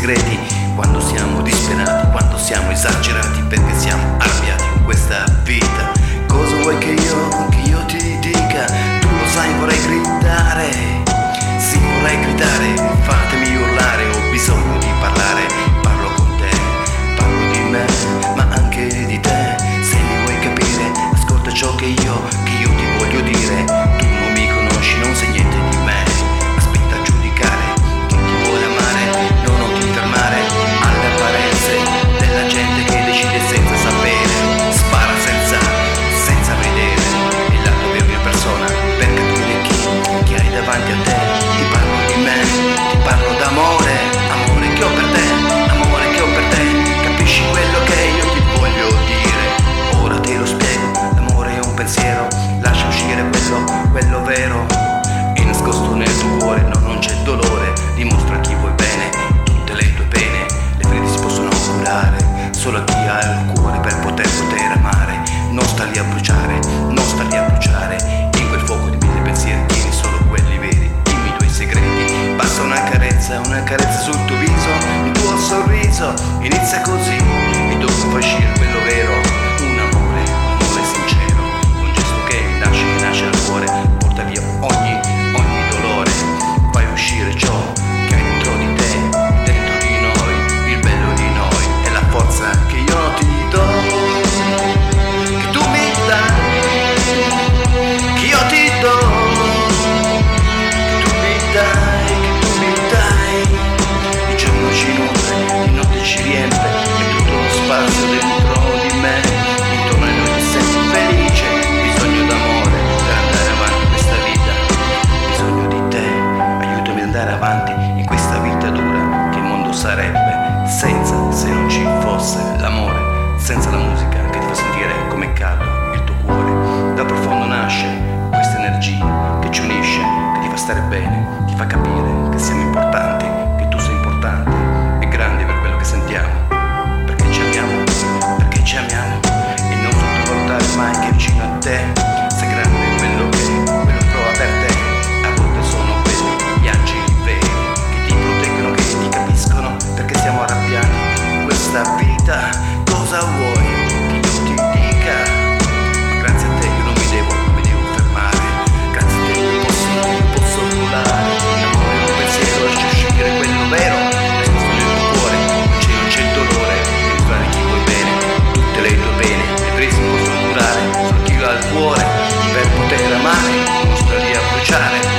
segreti, quando siamo disperati, quando siamo esagerati, perché siamo arrabbiati con questa vita. Cosa vuoi che io ti dica? Tu lo sai, vorrei gridare, sì vorrei gridare, fatemi urlare, ho bisogno di parlare, parlo con te, parlo di me, ma anche di te. Se mi vuoi capire, ascolta ciò che io ti voglio dire. Tu non mi conosci, non sai niente di me, aspetta a giudicare chi ti vuole amare, non ti fermare alle apparenze della gente che decide senza sapere, spara senza vedere il lato vero di una persona, per capire chi hai davanti a te. Ti parlo di me, ti parlo d'amore, amore che ho per te, amore che ho per te. Capisci quello che io ti voglio dire? Ora te lo spiego, l'amore è un pensiero, lascia uscire quello vero, è nascosto nel tuo cuore, no, non c'è dolore, dimostra a chi vuoi bene, tutte le tue pene, le ferite si possono curare, solo a chi ha il cuore per poter amare. Non sta lì a bruciare, non sta lì a bruciare, in quel fuoco di mille pensieri tieni solo quelli veri, dimmi i tuoi segreti, basta una carezza sul tuo viso, il tuo sorriso, inizia così, e dopo fa uscire quello vero, un amore sincero, un gesto che nasce dal cuore, porta via ogni dolore, fai uscire ciò che hai dentro di te, dentro di noi, il bello di noi, è la forza che io ti do, che tu mi dai, che io ti do, che tu mi dai, il giorno ci nutre, di notte ci riempie, e tutto lo spazio dentro di me, intorno a noi ti senti felice, bisogno d'amore per andare avanti in questa vita, bisogno di te, aiutami ad andare avanti in questa vita dura, che il mondo sarebbe senza, se non ci fosse l'amore, senza la musica che ti fa sentire come caldo il tuo cuore. Da profondo nasce questa energia che ci unisce, che ti fa stare bene, ti fa capire che siamo importanti, che tu sei importante e grande per quello che sentiamo, perché ci amiamo e non sottovalutare mai che vicino a te sei grande quello prova per te. A volte sono quelli gli angeli veri che ti proteggono, che ti capiscono, perché siamo arrabbiati in questa vita. Cosa vuoi che io ti dica? Ma grazie a te io non mi devo fermare, grazie a te io posso volare, l'amore è un pensiero, lascia uscire quello vero, nascosto nel tuo cuore, non c'è il dolore, devi fare chi vuoi bene, tutte le tue pene, le ferite si possono curare, solo chi ha il cuore per poter amare, non sta lì a bruciare.